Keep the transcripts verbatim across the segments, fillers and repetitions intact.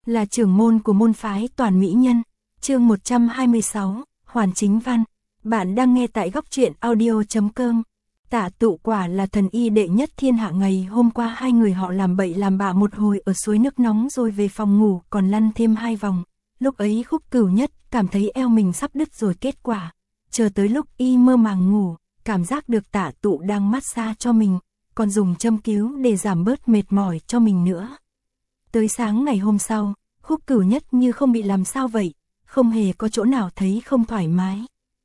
là trưởng môn của môn phái Toàn Mỹ Nhân. Chương một trăm hai mươi sáu, Hoàn Chính Văn. Bạn đang nghe tại góc truyện audio chấm com. Tạ Tụ quả là thần y đệ nhất thiên hạ. Ngày hôm qua hai người họ làm bậy làm bạ một hồi ở suối nước nóng rồi về phòng ngủ còn lăn thêm hai vòng. Lúc ấy Khúc Cửu Nhất cảm thấy eo mình sắp đứt rồi. Kết quả, chờ tới lúc y mơ màng ngủ, cảm giác được Tạ Tụ đang massage cho mình, còn dùng châm cứu để giảm bớt mệt mỏi cho mình nữa. Tới sáng ngày hôm sau, Khúc Cửu Nhất như không bị làm sao vậy, không hề có chỗ nào thấy không thoải mái.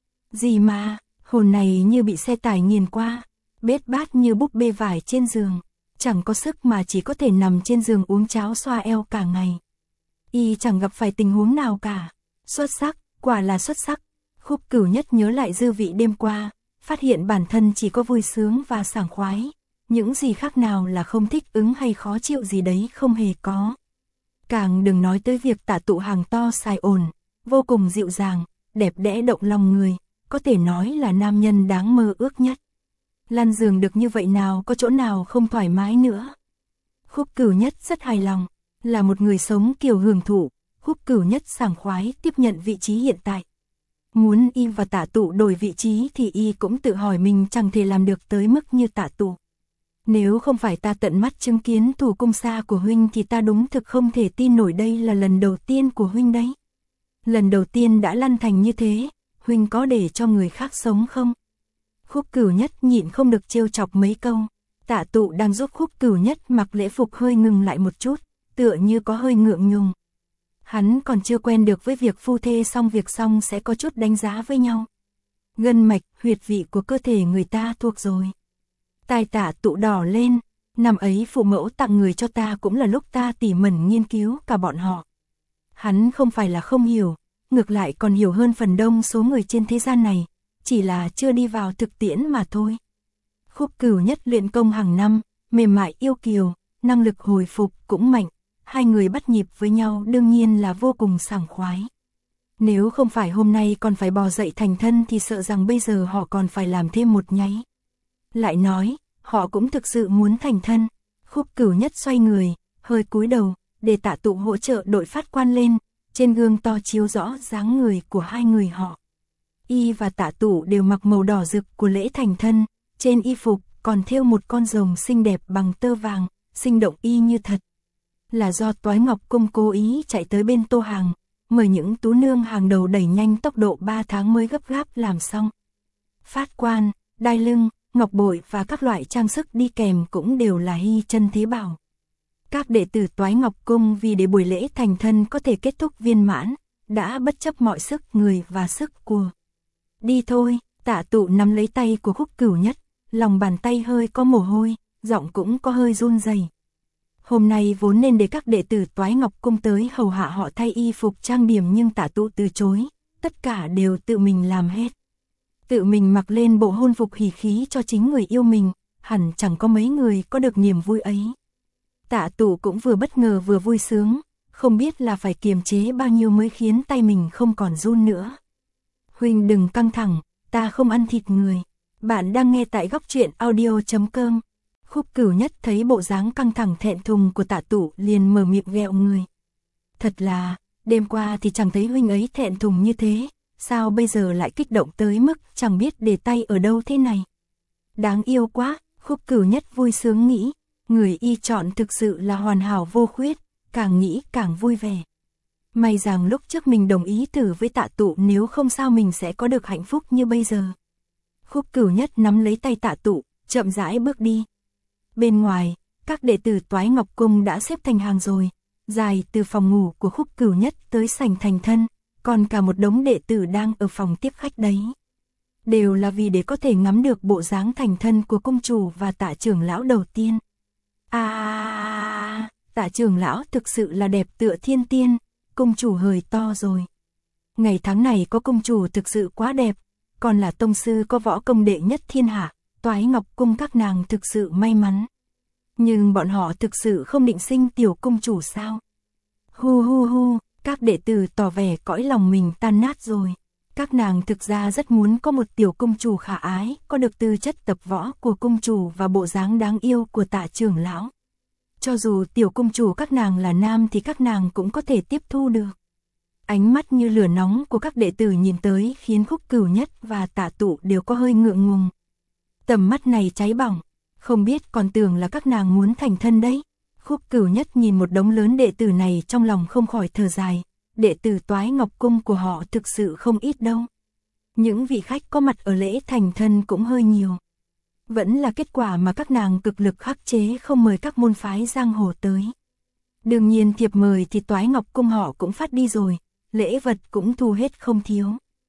Gì mà, hồn này như bị xe tải nghiền qua, bết bát như búp bê vải trên giường, chẳng có sức mà chỉ có thể nằm trên giường uống cháo xoa eo cả ngày. Y chẳng gặp phải tình huống nào cả. Xuất sắc, quả là xuất sắc. Khúc Cửu Nhất nhớ lại dư vị đêm qua, phát hiện bản thân chỉ có vui sướng và sảng khoái. Những gì khác nào là không thích ứng hay khó chịu gì đấy không hề có. Càng đừng nói tới việc Tạ Tụ hàng to xài ồn, vô cùng dịu dàng, đẹp đẽ động lòng người, có thể nói là nam nhân đáng mơ ước nhất. Lăn giường được như vậy nào có chỗ nào không thoải mái nữa. Khúc Cửu Nhất rất hài lòng, là một người sống kiểu hưởng thụ. Khúc Cửu Nhất sảng khoái tiếp nhận vị trí hiện tại. Muốn y và Tạ Tụ đổi vị trí thì y cũng tự hỏi mình chẳng thể làm được tới mức như Tạ Tụ. Nếu không phải ta tận mắt chứng kiến thủ cung xa của huynh thì ta đúng thực không thể tin nổi đây là lần đầu tiên của huynh đấy. Lần đầu tiên đã lăn thành như thế, huynh có để cho người khác sống không? Khúc Cửu Nhất nhịn không được trêu chọc mấy câu. Tạ Tụ đang giúp Khúc Cửu Nhất mặc lễ phục hơi ngừng lại một chút, tựa như có hơi ngượng ngùng. Hắn còn chưa quen được với việc phu thê xong việc xong sẽ có chút đánh giá với nhau. Gân mạch, huyệt vị của cơ thể người ta thuộc rồi. Tai Tạ Tụ đỏ lên, năm ấy phụ mẫu tặng người cho ta cũng là lúc ta tỉ mẩn nghiên cứu cả bọn họ. Hắn không phải là không hiểu, ngược lại còn hiểu hơn phần đông số người trên thế gian này, chỉ là chưa đi vào thực tiễn mà thôi. Khúc Cửu Nhất luyện công hàng năm, mềm mại yêu kiều, năng lực hồi phục cũng mạnh, hai người bắt nhịp với nhau đương nhiên là vô cùng sảng khoái. Nếu không phải hôm nay còn phải bò dậy thành thân thì sợ rằng bây giờ họ còn phải làm thêm một nháy. Lại nói, họ cũng thực sự muốn thành thân. Khúc Cửu Nhất xoay người, hơi cúi đầu, để Tạ Tụ hỗ trợ đội phát quan lên, trên gương to chiếu rõ dáng người của hai người họ. Y và Tạ Tụ đều mặc màu đỏ rực của lễ thành thân, trên y phục còn thêu một con rồng xinh đẹp bằng tơ vàng, sinh động y như thật. Là do Toái Ngọc Cung cố ý chạy tới bên Tô Hàng, mời những tú nương hàng đầu đẩy nhanh tốc độ ba tháng mới gấp gáp làm xong. Phát quan, đai lưng, ngọc bội và các loại trang sức đi kèm cũng đều là hy chân thế bảo. Các đệ tử Toái Ngọc Cung vì để buổi lễ thành thân có thể kết thúc viên mãn, đã bất chấp mọi sức người và sức của. Đi thôi, Tạ Tụ nắm lấy tay của Khúc Cửu Nhất, lòng bàn tay hơi có mồ hôi, giọng cũng có hơi run rẩy. Hôm nay vốn nên để các đệ tử Toái Ngọc Cung tới hầu hạ họ thay y phục trang điểm nhưng Tạ Tụ từ chối, tất cả đều tự mình làm hết. Tự mình mặc lên bộ hôn phục hỉ khí cho chính người yêu mình, hẳn chẳng có mấy người có được niềm vui ấy. Tạ Tụ cũng vừa bất ngờ vừa vui sướng, không biết là phải kiềm chế bao nhiêu mới khiến tay mình không còn run nữa. Huynh đừng căng thẳng, ta không ăn thịt người. Bạn đang nghe tại góc truyện audio chấm com. Khúc Cửu Nhất thấy bộ dáng căng thẳng thẹn thùng của Tạ Tụ liền mở miệng ghẹo người. Thật là, đêm qua thì chẳng thấy huynh ấy thẹn thùng như thế, sao bây giờ lại kích động tới mức chẳng biết để tay ở đâu thế này. Đáng yêu quá, Khúc Cửu Nhất vui sướng nghĩ, người y chọn thực sự là hoàn hảo vô khuyết, càng nghĩ càng vui vẻ. May rằng lúc trước mình đồng ý thử với Tạ Tụ, nếu không sao mình sẽ có được hạnh phúc như bây giờ. Khúc Cửu Nhất nắm lấy tay Tạ Tụ, chậm rãi bước đi. Bên ngoài, các đệ tử Toái Ngọc Cung đã xếp thành hàng rồi, dài từ phòng ngủ của Khúc Cửu Nhất tới sảnh thành thân, còn cả một đống đệ tử đang ở phòng tiếp khách đấy. Đều là vì để có thể ngắm được bộ dáng thành thân của công chủ và Tạ trưởng lão đầu tiên. À, Tạ trưởng lão thực sự là đẹp tựa thiên tiên, công chủ hơi to rồi. Ngày tháng này có công chủ thực sự quá đẹp, còn là tông sư có võ công đệ nhất thiên hạ, Toái Ngọc Cung các nàng thực sự may mắn. Nhưng bọn họ thực sự không định sinh tiểu công chủ sao? Hu hu hu, các đệ tử tỏ vẻ cõi lòng mình tan nát rồi. Các nàng thực ra rất muốn có một tiểu công chủ khả ái, có được tư chất tập võ của công chủ và bộ dáng đáng yêu của Tạ trưởng lão. Cho dù tiểu công chủ các nàng là nam thì các nàng cũng có thể tiếp thu được. Ánh mắt như lửa nóng của các đệ tử nhìn tới khiến Khúc Cửu Nhất và Tạ Tụ đều có hơi ngượng ngùng. Tầm mắt này cháy bỏng, không biết còn tưởng là các nàng muốn thành thân đấy. Khúc Cửu Nhất nhìn một đống lớn đệ tử này trong lòng không khỏi thở dài, đệ tử Toái Ngọc Cung của họ thực sự không ít đâu. Những vị khách có mặt ở lễ thành thân cũng hơi nhiều. Vẫn là kết quả mà các nàng cực lực khắc chế không mời các môn phái giang hồ tới. Đương nhiên thiệp mời thì Toái Ngọc Cung họ cũng phát đi rồi, lễ vật cũng thu hết không thiếu.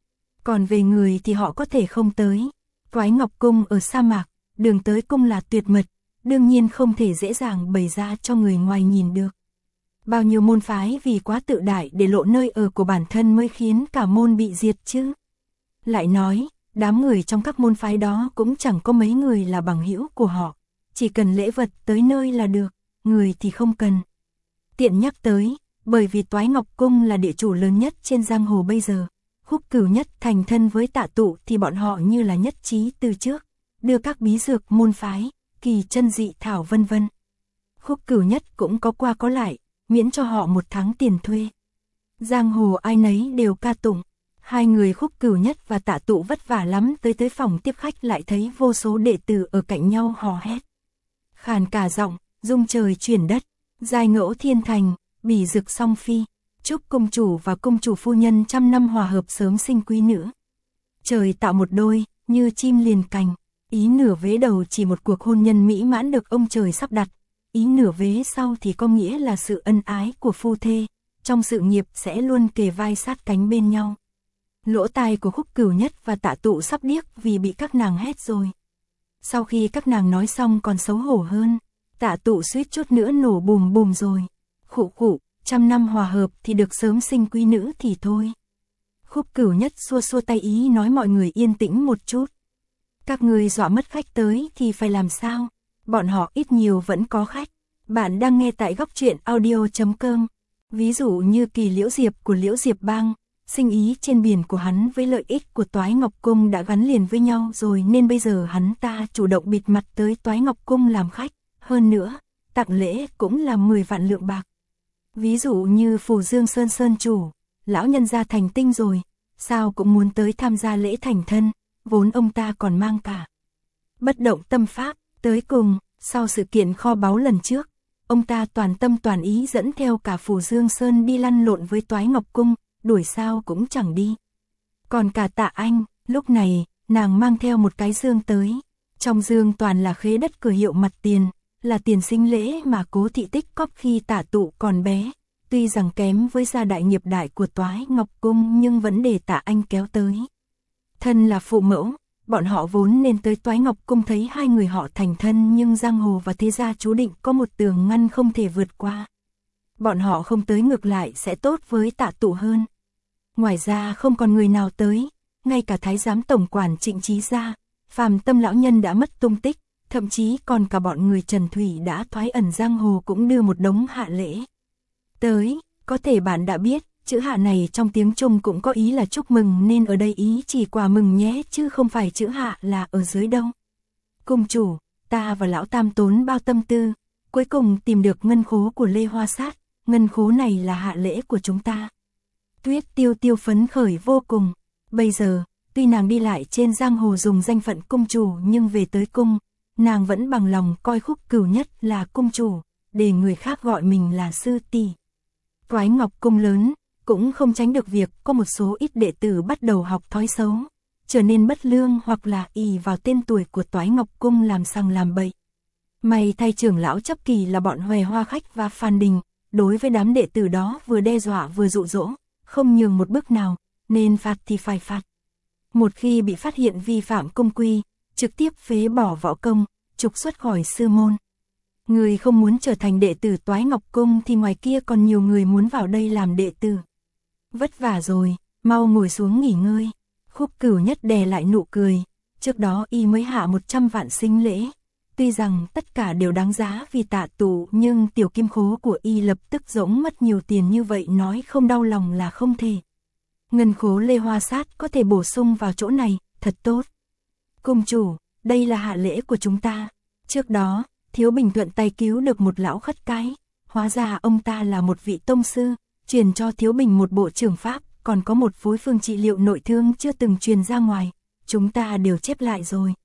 Còn về người thì họ có thể không tới. Toái Ngọc Cung ở sa mạc, đường tới cung là tuyệt mật, đương nhiên không thể dễ dàng bày ra cho người ngoài nhìn được. Bao nhiêu môn phái vì quá tự đại để lộ nơi ở của bản thân mới khiến cả môn bị diệt chứ. Lại nói, đám người trong các môn phái đó cũng chẳng có mấy người là bằng hữu của họ, chỉ cần lễ vật tới nơi là được, người thì không cần. Tiện nhắc tới, bởi vì Toái Ngọc Cung là địa chủ lớn nhất trên giang hồ bây giờ, Khúc Cửu Nhất thành thân với Tạ Tụ thì bọn họ như là nhất trí từ trước, đưa các bí dược môn phái, kỳ chân dị thảo vân vân. Khúc Cửu Nhất cũng có qua có lại, miễn cho họ một tháng tiền thuê. Giang hồ ai nấy đều ca tụng. Hai người Khúc Cửu Nhất và Tạ Tụ vất vả lắm, tới tới phòng tiếp khách lại thấy vô số đệ tử ở cạnh nhau hò hét. Khàn cả giọng, rung trời chuyển đất, giai ngẫu thiên thành, bỉ dực song phi, chúc công chủ và công chủ phu nhân trăm năm hòa hợp sớm sinh quý nữ. Trời tạo một đôi, như chim liền cành, ý nửa vế đầu chỉ một cuộc hôn nhân mỹ mãn được ông trời sắp đặt, ý nửa vế sau thì có nghĩa là sự ân ái của phu thê, trong sự nghiệp sẽ luôn kề vai sát cánh bên nhau. Lỗ tai của Khúc Cửu Nhất và Tạ Tụ sắp điếc vì bị các nàng hét rồi. Sau khi các nàng nói xong còn xấu hổ hơn, Tạ Tụ suýt chút nữa nổ bùm bùm rồi. Khụ khụ, trăm năm hòa hợp thì được sớm sinh quý nữ thì thôi. Khúc Cửu Nhất xua xua tay ý nói mọi người yên tĩnh một chút. Các người dọa mất khách tới thì phải làm sao? Bọn họ ít nhiều vẫn có khách. Bạn đang nghe tại góc truyện audio chấm com. Ví dụ như Kỳ Liễu Diệp của Liễu Diệp Bang, sinh ý trên biển của hắn với lợi ích của Toái Ngọc Cung đã gắn liền với nhau rồi nên bây giờ hắn ta chủ động bịt mặt tới Toái Ngọc Cung làm khách. Hơn nữa, tặng lễ cũng là mười vạn lượng bạc. Ví dụ như Phù Dương Sơn Sơn chủ, lão nhân gia thành tinh rồi, sao cũng muốn tới tham gia lễ thành thân, vốn ông ta còn mang cả bất động tâm pháp, tới cùng, sau sự kiện kho báu lần trước, ông ta toàn tâm toàn ý dẫn theo cả Phù Dương Sơn đi lăn lộn với Toái Ngọc Cung, đuổi sao cũng chẳng đi. Còn cả Tạ Anh, lúc này, nàng mang theo một cái dương tới, trong dương toàn là khế đất cửa hiệu mặt tiền, là tiền sinh lễ mà Cố Thị tích cóp khi Tạ Tụ còn bé, tuy rằng kém với gia đại nghiệp đại của Toái Ngọc Cung nhưng vẫn để Tạ Anh kéo tới. Thân là phụ mẫu, bọn họ vốn nên tới Toái Ngọc Cung thấy hai người họ thành thân nhưng giang hồ và thế gia chú định có một tường ngăn không thể vượt qua. Bọn họ không tới ngược lại sẽ tốt với Tạ Tụ hơn. Ngoài ra không còn người nào tới, ngay cả Thái giám tổng quản Trịnh Chí Gia, Phàm Tâm lão nhân đã mất tung tích, thậm chí còn cả bọn người Trần Thủy đã thoái ẩn giang hồ cũng đưa một đống hạ lễ tới. Có thể bạn đã biết, chữ hạ này trong tiếng Trung cũng có ý là chúc mừng nên ở đây ý chỉ quà mừng nhé chứ không phải chữ hạ là ở dưới đâu. Cung chủ, ta và lão tam tốn bao tâm tư, cuối cùng tìm được ngân khố của Lê Hoa Sát, ngân khố này là hạ lễ của chúng ta. Tuyết Tiêu Tiêu phấn khởi vô cùng, bây giờ, tuy nàng đi lại trên giang hồ dùng danh phận cung chủ nhưng về tới cung, nàng vẫn bằng lòng coi Khúc Cửu Nhất là cung chủ, để người khác gọi mình là sư tỷ. Toái Ngọc Cung lớn, cũng không tránh được việc có một số ít đệ tử bắt đầu học thói xấu, trở nên bất lương hoặc là ỷ vào tên tuổi của Toái Ngọc Cung làm sằng làm bậy. May thay trưởng lão chấp kỳ là bọn Hòe Hoa Khách và Phan Đình, đối với đám đệ tử đó vừa đe dọa vừa dụ dỗ, không nhường một bước nào, nên phạt thì phải phạt. Một khi bị phát hiện vi phạm cung quy, trực tiếp phế bỏ võ công, trục xuất khỏi sư môn. Người không muốn trở thành đệ tử Toái Ngọc Cung thì ngoài kia còn nhiều người muốn vào đây làm đệ tử. Vất vả rồi, mau ngồi xuống nghỉ ngơi. Khúc Cửu Nhất đè lại nụ cười, trước đó y mới hạ một trăm vạn sinh lễ. Tuy rằng tất cả đều đáng giá vì Tạ Tụ nhưng tiểu kim khố của y lập tức rỗng mất nhiều tiền như vậy nói không đau lòng là không thể. Ngân khố Lê Hoa Sát có thể bổ sung vào chỗ này, thật tốt. Cung chủ, đây là hạ lễ của chúng ta. Trước đó, Thiếu Bình thuận tay cứu được một lão khất cái, hóa ra ông ta là một vị tông sư, truyền cho Thiếu Bình một bộ trường pháp, còn có một phối phương trị liệu nội thương chưa từng truyền ra ngoài, chúng ta đều chép lại rồi.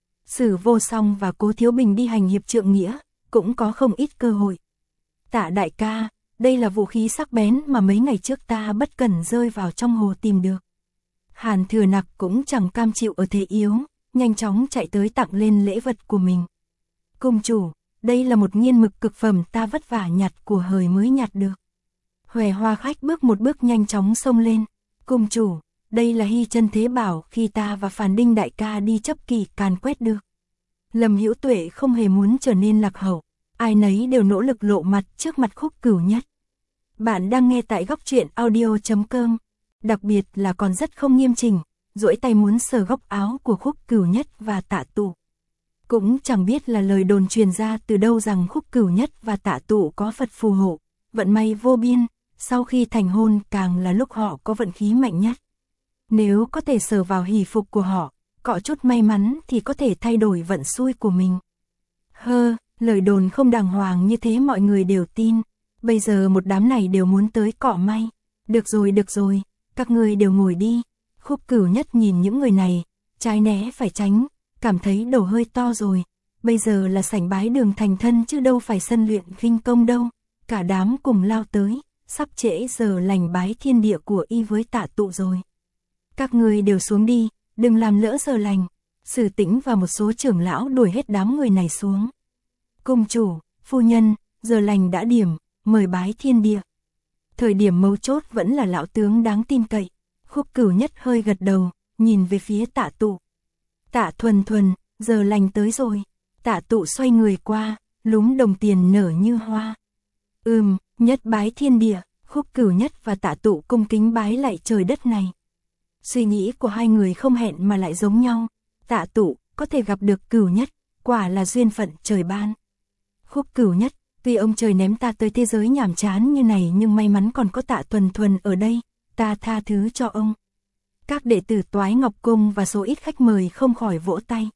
Sử Vô Song và Cố Thiếu Bình đi hành hiệp trượng nghĩa, cũng có không ít cơ hội. Tạ đại ca, đây là vũ khí sắc bén mà mấy ngày trước ta bất cẩn rơi vào trong hồ tìm được. Hàn Thừa Nặc cũng chẳng cam chịu ở thế yếu, nhanh chóng chạy tới tặng lên lễ vật của mình. Cung chủ, đây là một nghiên mực cực phẩm ta vất vả nhặt của hời mới nhặt được. Hòe Hoa khách bước một bước nhanh chóng xông lên. Cung chủ, đây là hy chân thế bảo khi ta và Phàn Đinh đại ca đi chấp kỳ càn quét được. Lâm Hữu Tuệ không hề muốn trở nên lạc hậu, ai nấy đều nỗ lực lộ mặt trước mặt Khúc Cửu Nhất. Bạn đang nghe tại góc truyện audio chấm com, đặc biệt là còn rất không nghiêm chỉnh, duỗi tay muốn sờ góc áo của Khúc Cửu Nhất và Tạ Tụ. Cũng chẳng biết là lời đồn truyền ra từ đâu rằng Khúc Cửu Nhất và Tạ Tụ có Phật phù hộ, vận may vô biên, sau khi thành hôn càng là lúc họ có vận khí mạnh nhất. Nếu có thể sờ vào hỷ phục của họ, cọ chút may mắn thì có thể thay đổi vận xui của mình. Hơ, lời đồn không đàng hoàng như thế mọi người đều tin, bây giờ một đám này đều muốn tới cọ may. Được rồi được rồi, các người đều ngồi đi. Khúc Cửu Nhất nhìn những người này, trái né phải tránh, cảm thấy đầu hơi to rồi, bây giờ là sảnh bái đường thành thân chứ đâu phải sân luyện khinh công đâu. Cả đám cùng lao tới, sắp trễ giờ lành bái thiên địa của y với Tạ Tụ rồi. Các người đều xuống đi, đừng làm lỡ giờ lành. Sử Tĩnh và một số trưởng lão đuổi hết đám người này xuống. Cung chủ, phu nhân, giờ lành đã điểm, mời bái thiên địa. Thời điểm mấu chốt vẫn là lão tướng đáng tin cậy. Khúc Cửu Nhất hơi gật đầu, nhìn về phía Tạ Tụ. Tạ Thuần Thuần, giờ lành tới rồi. Tạ Tụ xoay người qua, lúm đồng tiền nở như hoa. Ừm, nhất bái thiên địa. Khúc Cửu Nhất và Tạ Tụ cung kính bái lại trời đất này. Suy nghĩ của hai người không hẹn mà lại giống nhau. Tạ Tụ có thể gặp được Cửu Nhất, quả là duyên phận trời ban. Khúc Cửu Nhất, tuy ông trời ném ta tới thế giới nhàm chán như này nhưng may mắn còn có Tạ Thuần Thuần ở đây, ta tha thứ cho ông. Các đệ tử Toái Ngọc Cung và số ít khách mời không khỏi vỗ tay.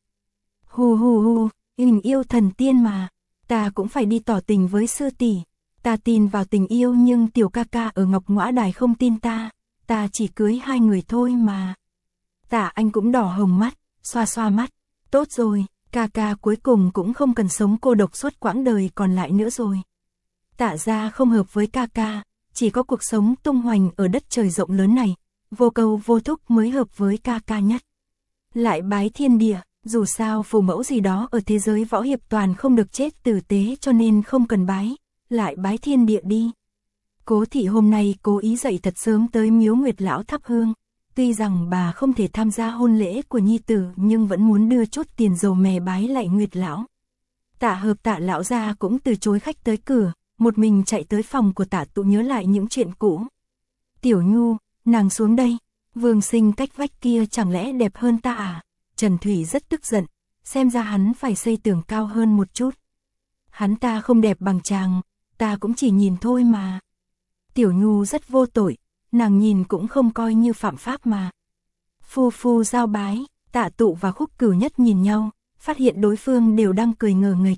Hù hù hù, tình yêu thần tiên mà, ta cũng phải đi tỏ tình với sư tỷ. Ta tin vào tình yêu nhưng tiểu ca ca ở Ngọc Ngõa Đài không tin ta, ta chỉ cưới hai người thôi mà. Tạ Anh cũng đỏ hồng mắt, xoa xoa mắt. Tốt rồi, ca ca cuối cùng cũng không cần sống cô độc suốt quãng đời còn lại nữa rồi. Tạ gia không hợp với ca ca, chỉ có cuộc sống tung hoành ở đất trời rộng lớn này, vô cầu vô thúc mới hợp với ca ca nhất. Lại bái thiên địa, dù sao phù mẫu gì đó ở thế giới võ hiệp toàn không được chết tử tế cho nên không cần bái, lại bái thiên địa đi. Cố thị hôm nay cố ý dậy thật sớm tới miếu Nguyệt Lão thắp hương, tuy rằng bà không thể tham gia hôn lễ của nhi tử nhưng vẫn muốn đưa chút tiền dầu mè bái lại Nguyệt Lão. Tạ Hợp Tạ lão gia cũng từ chối khách tới cửa, một mình chạy tới phòng của Tạ Tụ nhớ lại những chuyện cũ. Tiểu Nhu, nàng xuống đây, Vương Sinh cách vách kia chẳng lẽ đẹp hơn ta à? Trần Thủy rất tức giận, xem ra hắn phải xây tường cao hơn một chút. Hắn ta không đẹp bằng chàng, ta cũng chỉ nhìn thôi mà. Tiểu Nhu rất vô tội, nàng nhìn cũng không coi như phạm pháp mà. Phu phu giao bái, Tạ Tụ và Khúc Cửu Nhất nhìn nhau, phát hiện đối phương đều đang cười ngờ nghịch.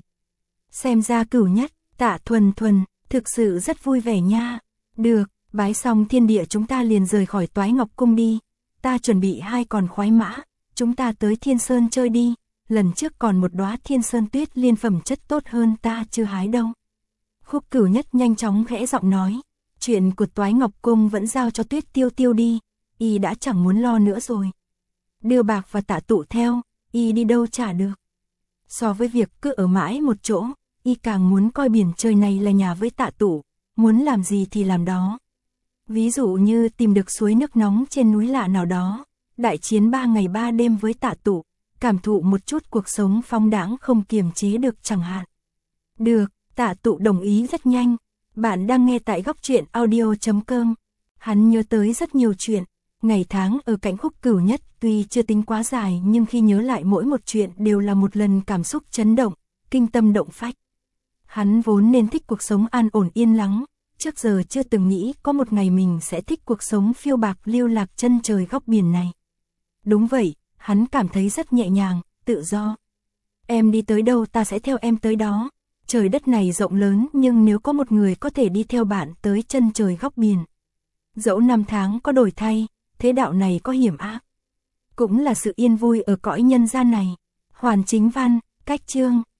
Xem ra Cửu Nhất, Tạ Thuần Thuần, thực sự rất vui vẻ nha. Được, bái xong thiên địa chúng ta liền rời khỏi Toái Ngọc Cung đi. Ta chuẩn bị hai con khoái mã, chúng ta tới Thiên Sơn chơi đi. Lần trước còn một đóa Thiên Sơn tuyết liên phẩm chất tốt hơn ta chưa hái đâu. Khúc Cửu Nhất nhanh chóng khẽ giọng nói. Chuyện của Toái Ngọc Cung vẫn giao cho Tuyết Tiêu Tiêu đi, y đã chẳng muốn lo nữa rồi. Đưa bạc và Tạ Tụ theo, y đi đâu trả được. So với việc cứ ở mãi một chỗ, y càng muốn coi biển trời này là nhà với Tạ Tụ, muốn làm gì thì làm đó. Ví dụ như tìm được suối nước nóng trên núi lạ nào đó, đại chiến ba ngày ba đêm với Tạ Tụ, cảm thụ một chút cuộc sống phóng đãng không kiềm chế được chẳng hạn. Được, Tạ Tụ đồng ý rất nhanh. Bạn đang nghe tại góc truyện audio chấm com. Hắn nhớ tới rất nhiều chuyện, ngày tháng ở cạnh Khúc Cửu Nhất tuy chưa tính quá dài nhưng khi nhớ lại mỗi một chuyện đều là một lần cảm xúc chấn động, kinh tâm động phách. Hắn vốn nên thích cuộc sống an ổn yên lắng, trước giờ chưa từng nghĩ có một ngày mình sẽ thích cuộc sống phiêu bạc lưu lạc chân trời góc biển này. Đúng vậy, hắn cảm thấy rất nhẹ nhàng, tự do. Em đi tới đâu ta sẽ theo em tới đó. Trời đất này rộng lớn nhưng nếu có một người có thể đi theo bạn tới chân trời góc biển. Dẫu năm tháng có đổi thay, thế đạo này có hiểm ác. Cũng là sự yên vui ở cõi nhân gian này. Hoàn Chính Văn, Cách Chương.